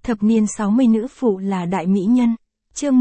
Thập niên 60 nữ phụ là đại mỹ nhân. Chương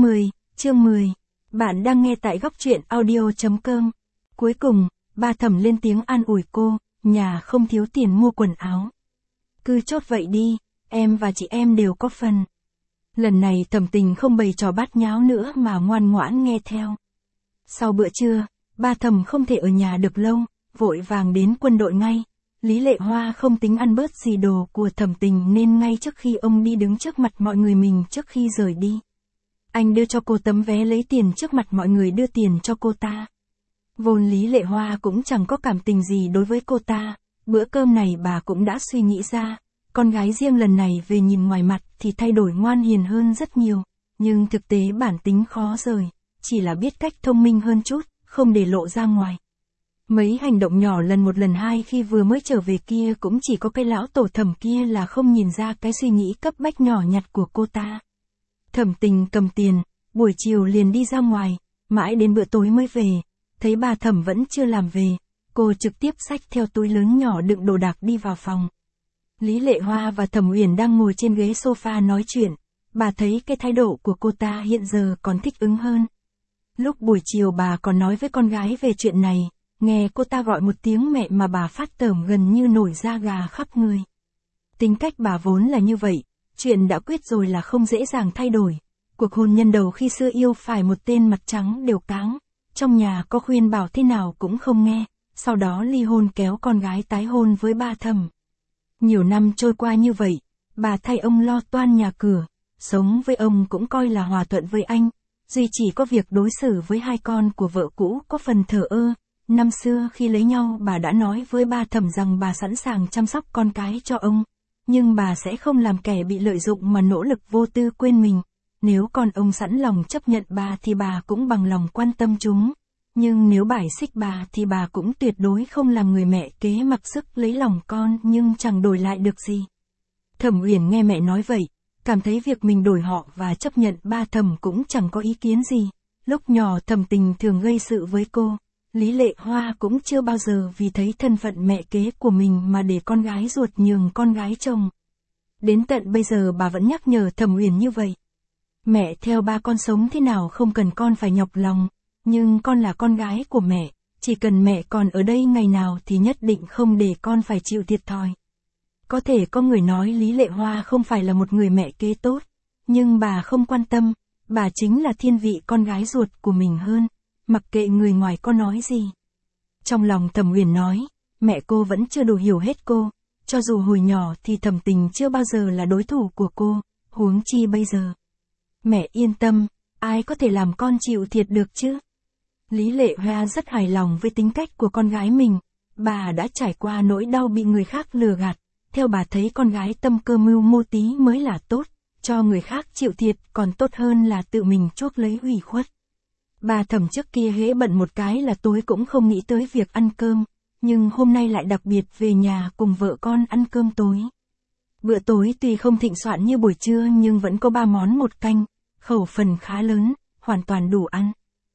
10. Bạn đang nghe tại góc truyện audio.com. Cuối cùng, ba Thẩm lên tiếng an ủi cô, nhà không thiếu tiền mua quần áo. Cứ chốt vậy đi, em và chị em đều có phần. Lần này Thẩm Tình không bày trò bát nháo nữa mà ngoan ngoãn nghe theo. Sau bữa trưa, ba Thẩm không thể ở nhà được lâu, vội vàng đến quân đội ngay. Lý Lệ Hoa không tính ăn bớt gì đồ của Thẩm Tình nên ngay trước khi ông đi đứng trước mặt mọi người mình trước khi rời đi. Anh đưa cho cô tấm vé lấy tiền trước mặt mọi người đưa tiền cho cô ta. Vốn Lý Lệ Hoa cũng chẳng có cảm tình gì đối với cô ta, bữa cơm này bà cũng đã suy nghĩ ra, con gái riêng lần này về nhìn ngoài mặt thì thay đổi ngoan hiền hơn rất nhiều, nhưng thực tế bản tính khó rời, chỉ là biết cách thông minh hơn chút, không để lộ ra ngoài. Mấy hành động nhỏ lần một lần hai khi vừa mới trở về kia cũng chỉ có cái lão tổ Thẩm kia là không nhìn ra cái suy nghĩ cấp bách nhỏ nhặt của cô ta. Thẩm Tình cầm tiền, buổi chiều liền đi ra ngoài, mãi đến bữa tối mới về, thấy bà Thẩm vẫn chưa làm về, cô trực tiếp xách theo túi lớn nhỏ đựng đồ đạc đi vào phòng. Lý Lệ Hoa và Thẩm Uyển đang ngồi trên ghế sofa nói chuyện, bà thấy cái thái độ của cô ta hiện giờ còn thích ứng hơn. Lúc buổi chiều bà còn nói với con gái về chuyện này, nghe cô ta gọi một tiếng mẹ mà bà phát tởm gần như nổi da gà khắp người. Tính cách bà vốn là như vậy, chuyện đã quyết rồi là không dễ dàng thay đổi. Cuộc hôn nhân đầu khi xưa yêu phải một tên mặt trắng đều cáng, trong nhà có khuyên bảo thế nào cũng không nghe, sau đó ly hôn kéo con gái tái hôn với ba Thẩm. Nhiều năm trôi qua như vậy, bà thay ông lo toan nhà cửa, sống với ông cũng coi là hòa thuận với anh, duy chỉ có việc đối xử với hai con của vợ cũ có phần thờ ơ. Năm xưa khi lấy nhau bà đã nói với ba Thẩm rằng bà sẵn sàng chăm sóc con cái cho ông, nhưng bà sẽ không làm kẻ bị lợi dụng mà nỗ lực vô tư quên mình. Nếu con ông sẵn lòng chấp nhận bà thì bà cũng bằng lòng quan tâm chúng, nhưng nếu bài xích bà thì bà cũng tuyệt đối không làm người mẹ kế mặc sức lấy lòng con nhưng chẳng đổi lại được gì. Thẩm Uyển nghe mẹ nói vậy, cảm thấy việc mình đổi họ và chấp nhận ba Thẩm cũng chẳng có ý kiến gì. Lúc nhỏ Thẩm Tình thường gây sự với cô. Lý Lệ Hoa cũng chưa bao giờ vì thấy thân phận mẹ kế của mình mà để con gái ruột nhường con gái chồng. Đến tận bây giờ bà vẫn nhắc nhở Thẩm Uyển như vậy. Mẹ theo ba con sống thế nào không cần con phải nhọc lòng, nhưng con là con gái của mẹ, chỉ cần mẹ còn ở đây ngày nào thì nhất định không để con phải chịu thiệt thòi. Có thể có người nói Lý Lệ Hoa không phải là một người mẹ kế tốt, nhưng bà không quan tâm, bà chính là thiên vị con gái ruột của mình hơn. Mặc kệ người ngoài có nói gì. Trong lòng Thẩm Uyển nói, mẹ cô vẫn chưa đủ hiểu hết cô, cho dù hồi nhỏ thì Thẩm Tình chưa bao giờ là đối thủ của cô, huống chi bây giờ. Mẹ yên tâm, ai có thể làm con chịu thiệt được chứ? Lý Lệ Hoa rất hài lòng với tính cách của con gái mình, bà đã trải qua nỗi đau bị người khác lừa gạt, theo bà thấy con gái tâm cơ mưu mô tí mới là tốt, cho người khác chịu thiệt còn tốt hơn là tự mình chuốc lấy ủy khuất. Bà Thẩm trước kia hễ bận một cái là tối cũng không nghĩ tới việc ăn cơm, nhưng hôm nay lại đặc biệt về nhà cùng vợ con ăn cơm tối. Bữa tối tuy không thịnh soạn như buổi trưa nhưng vẫn có 3 món 1 canh, khẩu phần khá lớn, hoàn toàn đủ ăn.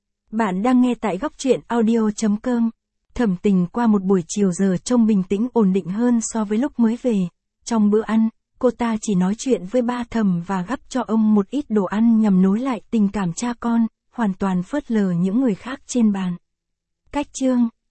Bạn đang nghe tại góc truyện audio.com. Thẩm Tình qua một buổi chiều giờ trông bình tĩnh ổn định hơn so với lúc mới về. Trong bữa ăn, cô ta chỉ nói chuyện với ba Thẩm và gắp cho ông một ít đồ ăn nhằm nối lại tình cảm cha con, hoàn toàn phớt lờ những người khác trên bàn. Cách chương